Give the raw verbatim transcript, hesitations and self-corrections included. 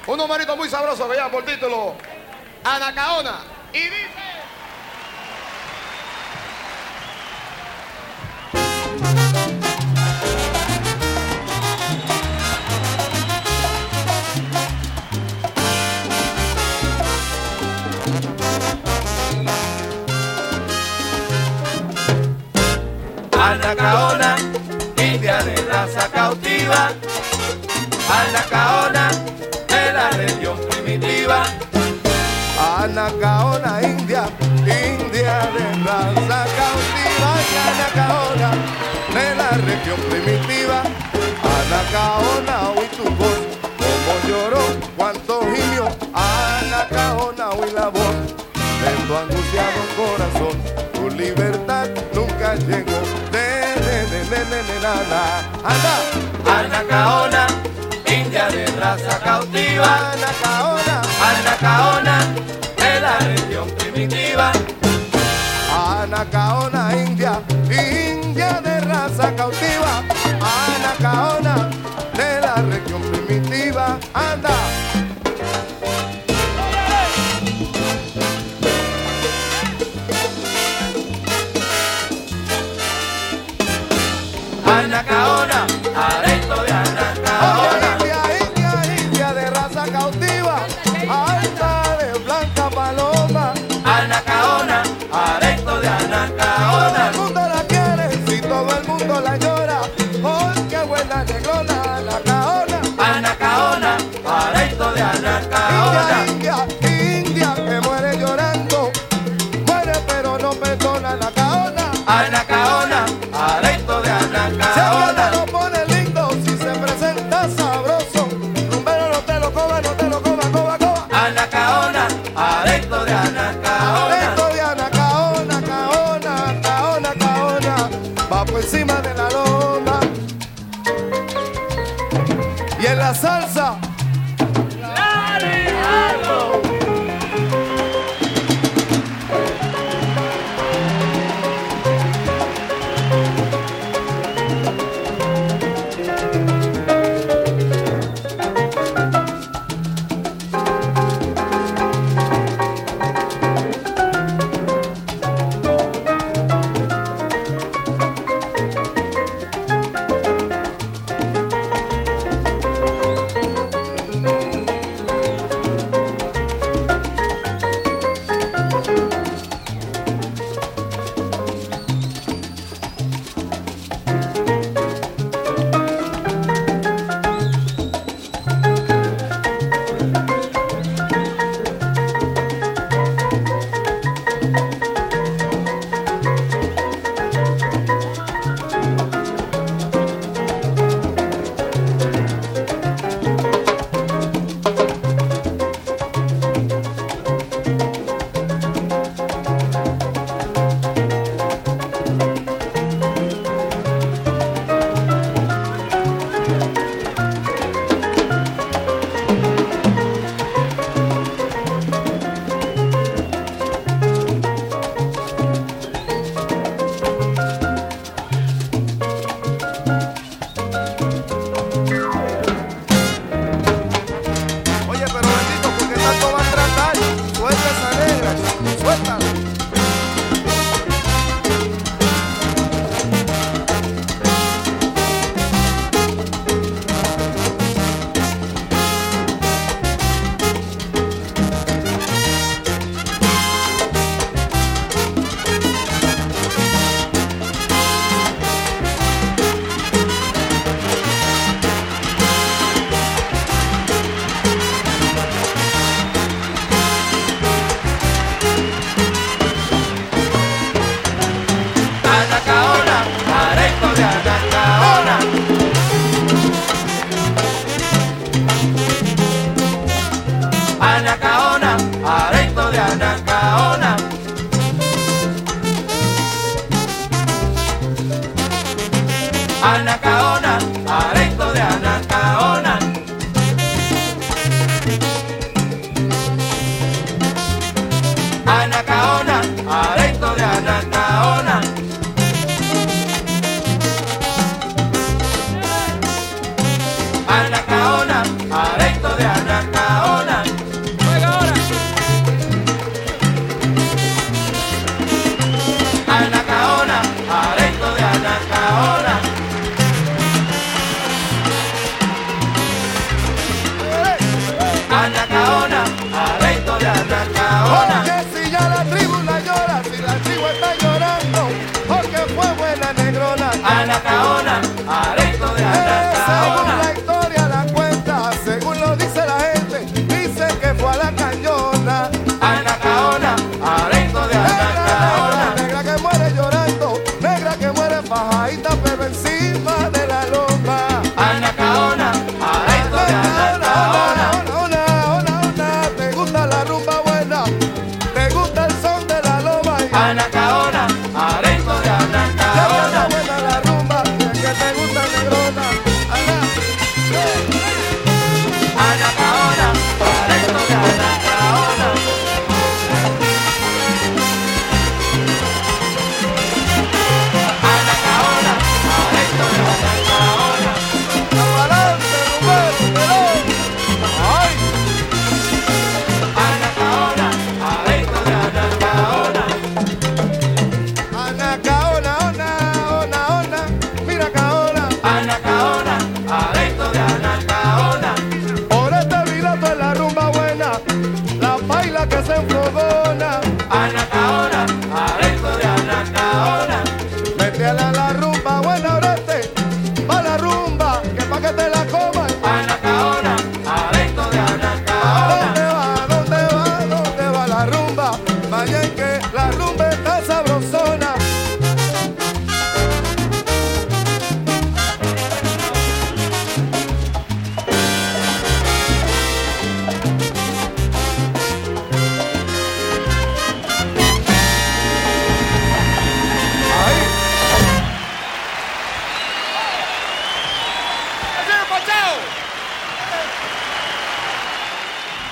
Un numerito muy sabroso que lleva por título Anacaona. Y dice... Anacaona, india de raza cautiva, Anacaona de la región primitiva. Anacaona, india, india de raza cautiva, Anacaona de la región primitiva. Anacaona, oí tu voz, como lloró, cuánto gimió. Anacaona, oí la voz de tu angustiado corazón. Tu libertad nunca llegó. Anda, Anacaona, india de raza cautiva, Anacaona, Anacaona de la región primitiva. Anacaona, india, india de raza cautiva, Anacaona de la región primitiva. Anda.